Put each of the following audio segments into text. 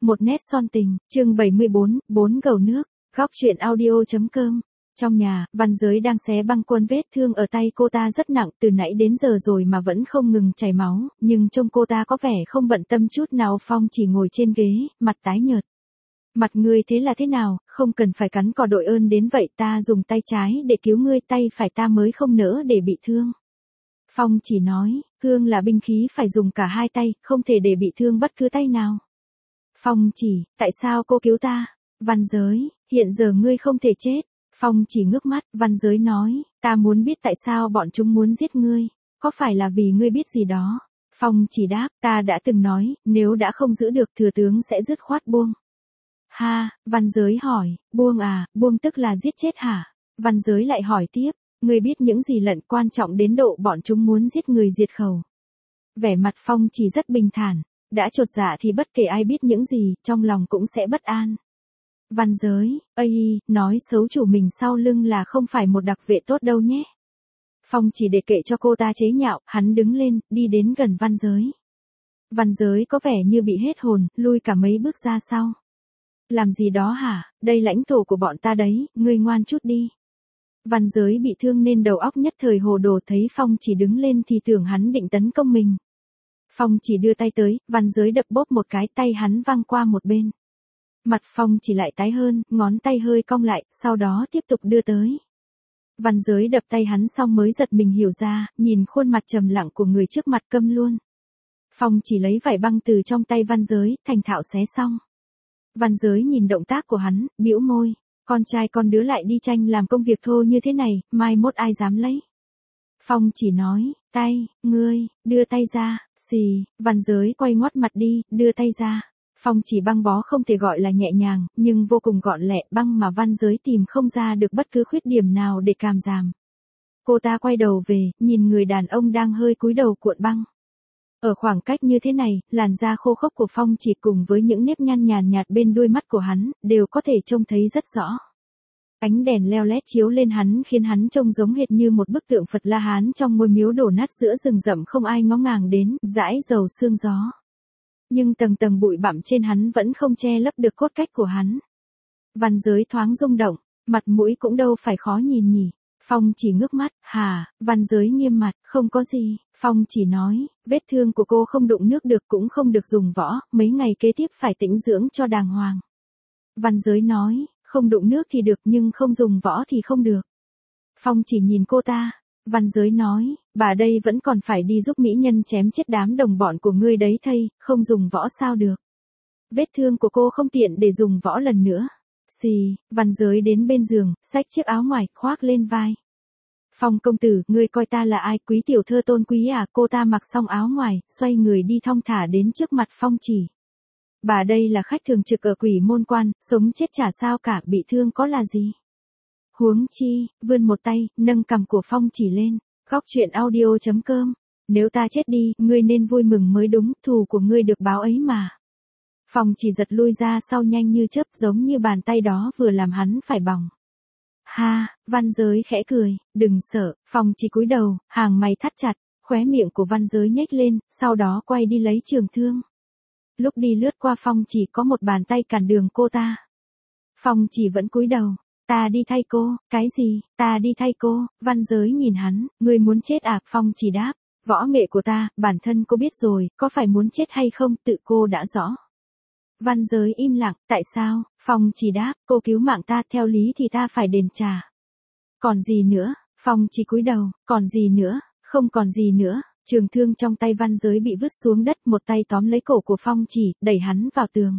Một nét son tình, chương 74, 4 gầu nước, góc truyện audio.com. Trong nhà, Văn Giới đang xé băng cuốn vết thương ở tay cô ta rất nặng từ nãy đến giờ rồi mà vẫn không ngừng chảy máu, nhưng trông cô ta có vẻ không bận tâm chút nào. Phong chỉ ngồi trên ghế, mặt tái nhợt. Mặt ngươi thế là thế nào, không cần phải cắn cỏ đội ơn đến vậy, ta dùng tay trái để cứu ngươi, tay phải ta mới không nỡ để bị thương. Phong chỉ nói, cương là binh khí phải dùng cả hai tay, không thể để bị thương bất cứ tay nào. Phong chỉ, tại sao cô cứu ta? Văn Giới, hiện giờ ngươi không thể chết. Phong chỉ ngước mắt, Văn Giới nói, ta muốn biết tại sao bọn chúng muốn giết ngươi, có phải là vì ngươi biết gì đó? Phong chỉ đáp, ta đã từng nói, nếu đã không giữ được thừa tướng sẽ dứt khoát buông. Ha, Văn Giới hỏi, buông à, buông tức là giết chết hả? Văn Giới lại hỏi tiếp, ngươi biết những gì lận quan trọng đến độ bọn chúng muốn giết người diệt khẩu? Vẻ mặt Phong chỉ rất bình thản, đã chột dạ thì bất kể ai biết những gì, trong lòng cũng sẽ bất an. Văn Giới, nói xấu chủ mình sau lưng là không phải một đặc vệ tốt đâu nhé. Phong chỉ để kệ cho cô ta chế nhạo, hắn đứng lên, đi đến gần Văn Giới. Văn Giới có vẻ như bị hết hồn, lui cả mấy bước ra sau. Làm gì đó hả, đây lãnh thổ của bọn ta đấy, ngươi ngoan chút đi. Văn Giới bị thương nên đầu óc nhất thời hồ đồ, thấy Phong chỉ đứng lên thì tưởng hắn định tấn công mình. Phong chỉ đưa tay tới, Văn Giới đập bốp một cái, tay hắn văng qua một bên. Mặt Phong chỉ lại tái hơn, ngón tay hơi cong lại, sau đó tiếp tục đưa tới. Văn Giới đập tay hắn xong mới giật mình hiểu ra, nhìn khuôn mặt trầm lặng của người trước mặt câm luôn. Phong chỉ lấy vải băng từ trong tay Văn Giới, thành thạo xé xong. Văn Giới nhìn động tác của hắn, bĩu môi, con trai con đứa lại đi tranh làm công việc thô như thế này, mai mốt ai dám lấy. Phong chỉ nói, tay, ngươi, đưa tay ra, xì, Văn Giới quay ngoắt mặt đi, đưa tay ra. Phong chỉ băng bó không thể gọi là nhẹ nhàng, nhưng vô cùng gọn lẹ, băng mà Văn Giới tìm không ra được bất cứ khuyết điểm nào để càm giảm. Cô ta quay đầu về, nhìn người đàn ông đang hơi cúi đầu cuộn băng. Ở khoảng cách như thế này, làn da khô khốc của Phong chỉ cùng với những nếp nhăn nhàn nhạt bên đuôi mắt của hắn, đều có thể trông thấy rất rõ. Ánh đèn leo lét chiếu lên hắn khiến hắn trông giống hệt như một bức tượng Phật La Hán trong ngôi miếu đổ nát giữa rừng rậm không ai ngó ngàng đến, dãi dầu sương gió. Nhưng tầng tầng bụi bặm trên hắn vẫn không che lấp được cốt cách của hắn. Văn Giới thoáng rung động, mặt mũi cũng đâu phải khó nhìn nhỉ. Phong chỉ ngước mắt, hả, Văn Giới nghiêm mặt, không có gì. Phong chỉ nói, vết thương của cô không đụng nước được cũng không được dùng võ, mấy ngày kế tiếp phải tĩnh dưỡng cho đàng hoàng. Văn Giới nói, không đụng nước thì được nhưng không dùng võ thì không được. Phong chỉ nhìn cô ta. Văn Giới nói, bà đây vẫn còn phải đi giúp mỹ nhân chém chết đám đồng bọn của ngươi đấy thây, không dùng võ sao được. Vết thương của cô không tiện để dùng võ lần nữa. Xì, Văn Giới đến bên giường, xách chiếc áo ngoài, khoác lên vai. Phong công tử, ngươi coi ta là ai, quý tiểu thơ tôn quý à? Cô ta mặc xong áo ngoài, xoay người đi thong thả đến trước mặt Phong chỉ. Bà đây là khách thường trực ở Quỷ Môn Quan, sống chết chả sao cả, bị thương có là gì. Huống chi, vươn một tay, nâng cằm của Phong chỉ lên, góc truyện audio.com. Nếu ta chết đi, ngươi nên vui mừng mới đúng, thù của ngươi được báo ấy mà. Phong chỉ giật lui ra sau nhanh như chớp, giống như bàn tay đó vừa làm hắn phải bỏng. Ha, Văn Giới khẽ cười, đừng sợ. Phong chỉ cúi đầu, hàng mày thắt chặt, khóe miệng của Văn Giới nhếch lên, sau đó quay đi lấy trường thương. Lúc đi lướt qua Phong chỉ có một bàn tay cản đường cô ta. Phong chỉ vẫn cúi đầu. Ta đi thay cô, cái gì, ta đi thay cô. Văn Giới nhìn hắn, ngươi muốn chết à? Phong chỉ đáp, võ nghệ của ta, bản thân cô biết rồi, có phải muốn chết hay không, tự cô đã rõ. Văn Giới im lặng, tại sao? Phong chỉ đáp, cô cứu mạng ta, theo lý thì ta phải đền trả. Còn gì nữa? Phong chỉ cúi đầu, còn gì nữa? Không còn gì nữa. Trường thương trong tay Văn Giới bị vứt xuống đất, một tay tóm lấy cổ của Phong chỉ, đẩy hắn vào tường.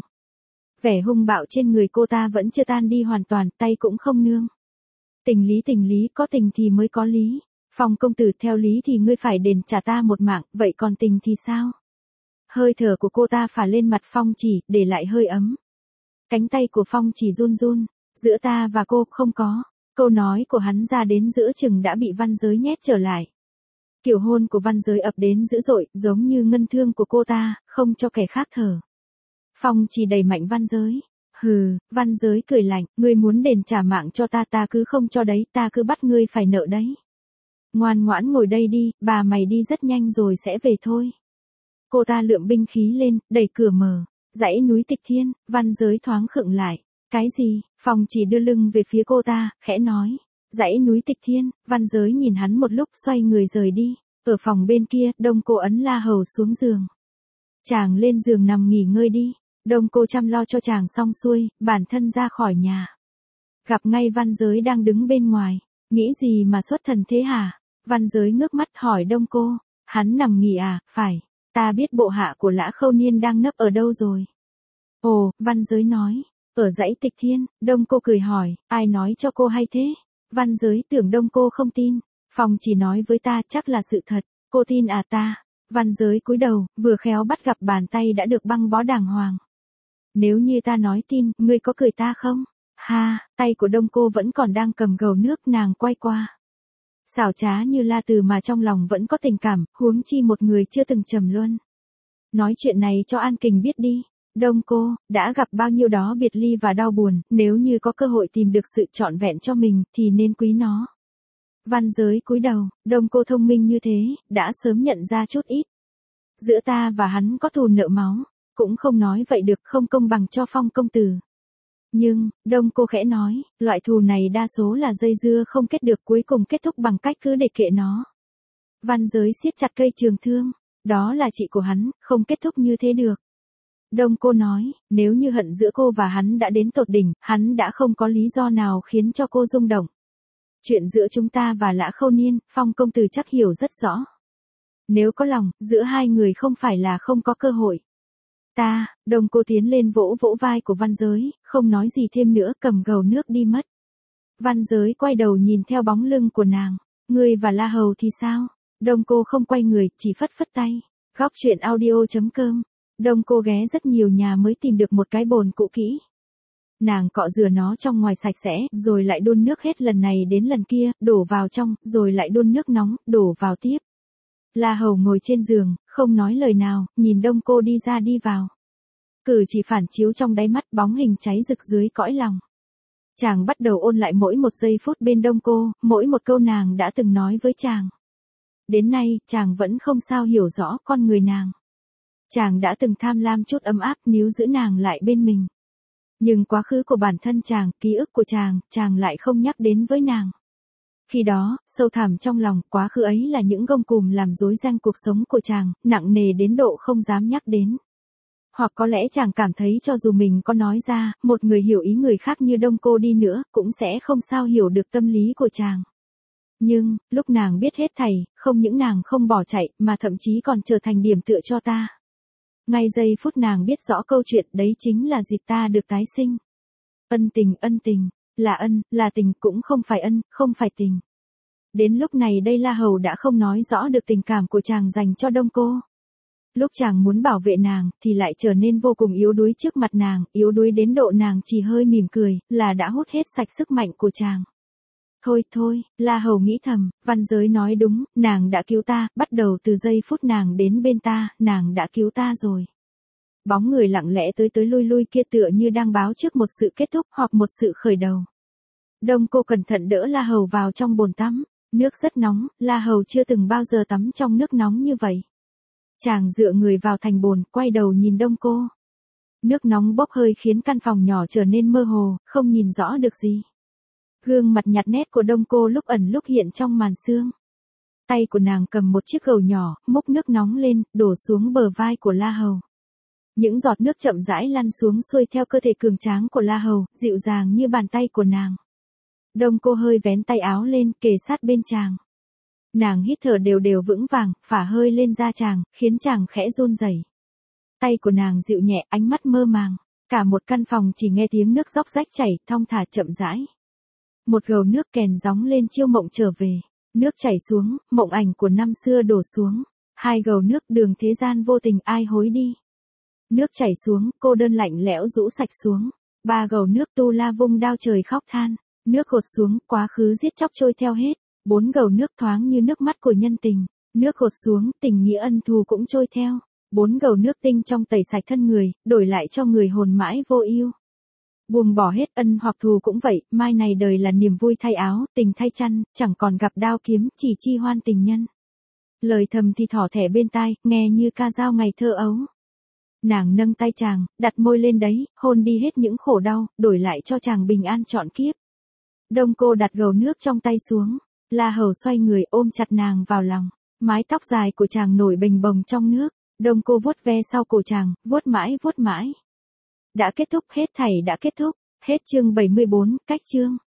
Vẻ hung bạo trên người cô ta vẫn chưa tan đi hoàn toàn, tay cũng không nương. Tình lý, có tình thì mới có lý. Phong công tử, theo lý thì ngươi phải đền trả ta một mạng, vậy còn tình thì sao? Hơi thở của cô ta phả lên mặt Phong chỉ, để lại hơi ấm. Cánh tay của Phong chỉ run run, giữa ta và cô không có. Câu nói của hắn ra đến giữa chừng đã bị Văn Giới nhét trở lại. Kiểu hôn của Văn Giới ập đến dữ dội, giống như ngân thương của cô ta, không cho kẻ khác thở. Phong chỉ đẩy mạnh Văn Giới. Hừ, Văn Giới cười lạnh, ngươi muốn đền trả mạng cho ta, ta cứ không cho đấy, ta cứ bắt ngươi phải nợ đấy. Ngoan ngoãn ngồi đây đi, bà mày đi rất nhanh rồi sẽ về thôi. Cô ta lượm binh khí lên, đẩy cửa mở. Dãy núi Tịch Thiên, Văn Giới thoáng khựng lại. Cái gì? Phong chỉ đưa lưng về phía cô ta, khẽ nói. Dãy núi Tịch Thiên, Văn Giới nhìn hắn một lúc xoay người rời đi. Ở phòng bên kia, Đông Cô ấn La Hầu xuống giường. Chàng lên giường nằm nghỉ ngơi đi. Đông Cô chăm lo cho chàng xong xuôi, bản thân ra khỏi nhà. Gặp ngay Văn Giới đang đứng bên ngoài. Nghĩ gì mà xuất thần thế hả? Văn Giới ngước mắt hỏi Đông Cô. Hắn nằm nghỉ à? Phải. Ta biết bộ hạ của Lã Khâu Niên đang nấp ở đâu rồi. Ồ, Văn Giới nói. Ở dãy Tịch Thiên. Đông Cô cười hỏi. Ai nói cho cô hay thế? Văn Giới tưởng Đông Cô không tin. Phong chỉ nói với ta chắc là sự thật. Cô tin à ta? Văn Giới cúi đầu, vừa khéo bắt gặp bàn tay đã được băng bó đàng hoàng. Nếu như ta nói tin, ngươi có cười ta không? Ha, tay của Đông Cô vẫn còn đang cầm gầu nước, nàng quay qua. Xảo trá như La Từ mà trong lòng vẫn có tình cảm, huống chi một người chưa từng trầm luân. Nói chuyện này cho An Kình biết đi. Đông Cô, đã gặp bao nhiêu đó biệt ly và đau buồn, nếu như có cơ hội tìm được sự trọn vẹn cho mình, thì nên quý nó. Văn Giới cúi đầu, Đông Cô thông minh như thế, đã sớm nhận ra chút ít. Giữa ta và hắn có thù nợ máu, cũng không nói vậy được, không công bằng cho Phong công tử. Nhưng, Đông Cô khẽ nói, loại thù này đa số là dây dưa không kết được, cuối cùng kết thúc bằng cách cứ để kệ nó. Văn Giới siết chặt cây trường thương, đó là chị của hắn, không kết thúc như thế được. Đông Cô nói, nếu như hận giữa cô và hắn đã đến tột đỉnh, hắn đã không có lý do nào khiến cho cô rung động. Chuyện giữa chúng ta và Lã Khâu Niên, Phong công tử chắc hiểu rất rõ. Nếu có lòng, giữa hai người không phải là không có cơ hội. Đông Cô tiến lên vỗ vỗ vai của Văn Giới, không nói gì thêm nữa, cầm gầu nước đi mất. Văn Giới quay đầu nhìn theo bóng lưng của nàng. Ngươi và La Hầu thì sao? Đông Cô không quay người, chỉ phất phất tay. Góc truyện audio.com. Đông Cô ghé rất nhiều nhà mới tìm được một cái bồn cũ kỹ. Nàng cọ rửa nó trong ngoài sạch sẽ, rồi lại đun nước hết lần này đến lần kia, đổ vào trong, rồi lại đun nước nóng, đổ vào tiếp. La Hầu ngồi trên giường, không nói lời nào, nhìn Đông Cô đi ra đi vào. Cử chỉ phản chiếu trong đáy mắt, bóng hình cháy rực dưới cõi lòng. Chàng bắt đầu ôn lại mỗi một giây phút bên Đông Cô, mỗi một câu nàng đã từng nói với chàng. Đến nay, chàng vẫn không sao hiểu rõ con người nàng. Chàng đã từng tham lam chút ấm áp níu giữ nàng lại bên mình. Nhưng quá khứ của bản thân chàng, ký ức của chàng lại không nhắc đến với nàng. Khi đó, sâu thẳm trong lòng, quá khứ ấy là những gông cùm làm rối ren cuộc sống của chàng, nặng nề đến độ không dám nhắc đến. Hoặc có lẽ chàng cảm thấy cho dù mình có nói ra, một người hiểu ý người khác như Đông Cô đi nữa, cũng sẽ không sao hiểu được tâm lý của chàng. Nhưng, lúc nàng biết hết thảy, không những nàng không bỏ chạy, mà thậm chí còn trở thành điểm tựa cho ta. Ngay giây phút nàng biết rõ câu chuyện, đấy chính là dịp ta được tái sinh. Ân tình, là ân, là tình, cũng không phải ân, không phải tình. Đến lúc này đây La Hầu đã không nói rõ được tình cảm của chàng dành cho Đông Cô. Lúc chàng muốn bảo vệ nàng, thì lại trở nên vô cùng yếu đuối trước mặt nàng, yếu đuối đến độ nàng chỉ hơi mỉm cười, là đã hút hết sạch sức mạnh của chàng. Thôi, La Hầu nghĩ thầm, Văn Giới nói đúng, nàng đã cứu ta, bắt đầu từ giây phút nàng đến bên ta, nàng đã cứu ta rồi. Bóng người lặng lẽ tới lui kia tựa như đang báo trước một sự kết thúc hoặc một sự khởi đầu. Đông Cô cẩn thận đỡ La Hầu vào trong bồn tắm, nước rất nóng, La Hầu chưa từng bao giờ tắm trong nước nóng như vậy. Chàng dựa người vào thành bồn, quay đầu nhìn Đông Cô. Nước nóng bốc hơi khiến căn phòng nhỏ trở nên mơ hồ, không nhìn rõ được gì. Gương mặt nhạt nét của Đông Cô lúc ẩn lúc hiện trong màn sương. Tay của nàng cầm một chiếc gầu nhỏ, múc nước nóng lên, đổ xuống bờ vai của La Hầu. Những giọt nước chậm rãi lăn xuống xuôi theo cơ thể cường tráng của La Hầu, dịu dàng như bàn tay của nàng. Đông Cô hơi vén tay áo lên, kề sát bên chàng. Nàng hít thở đều vững vàng, phả hơi lên da chàng, khiến chàng khẽ run rẩy. Tay của nàng dịu nhẹ, ánh mắt mơ màng. Cả một căn phòng chỉ nghe tiếng nước róc rách chảy, thong thả chậm rãi. Một gầu nước kèn gióng lên chiêu mộng trở về. Nước chảy xuống, mộng ảnh của năm xưa đổ xuống. Hai gầu nước đường thế gian vô tình ai hối đi. Nước chảy xuống, cô đơn lạnh lẽo rũ sạch xuống. Ba gầu nước tu la vung đao trời khóc than. Nước gột xuống, quá khứ giết chóc trôi theo hết. Bốn gầu nước thoáng như nước mắt của nhân tình. Nước gột xuống, tình nghĩa ân thù cũng trôi theo. Bốn gầu nước tinh trong tẩy sạch thân người, đổi lại cho người hồn mãi vô ưu. Buông bỏ hết ân hoặc thù cũng vậy, mai này đời là niềm vui thay áo, tình thay chăn, chẳng còn gặp đao kiếm, chỉ chi hoan tình nhân. Lời thầm thì thỏ thẻ bên tai, nghe như ca dao ngày thơ ấu. Nàng nâng tay chàng, đặt môi lên đấy, hôn đi hết những khổ đau, đổi lại cho chàng bình an trọn kiếp. Đông Cô đặt gầu nước trong tay xuống. La Hầu xoay người ôm chặt nàng vào lòng. Mái tóc dài của chàng nổi bềnh bồng trong nước. Đông Cô vuốt ve sau cổ chàng, vuốt mãi vuốt mãi. Đã kết thúc, hết thảy đã kết thúc. Hết chương 74, cách chương.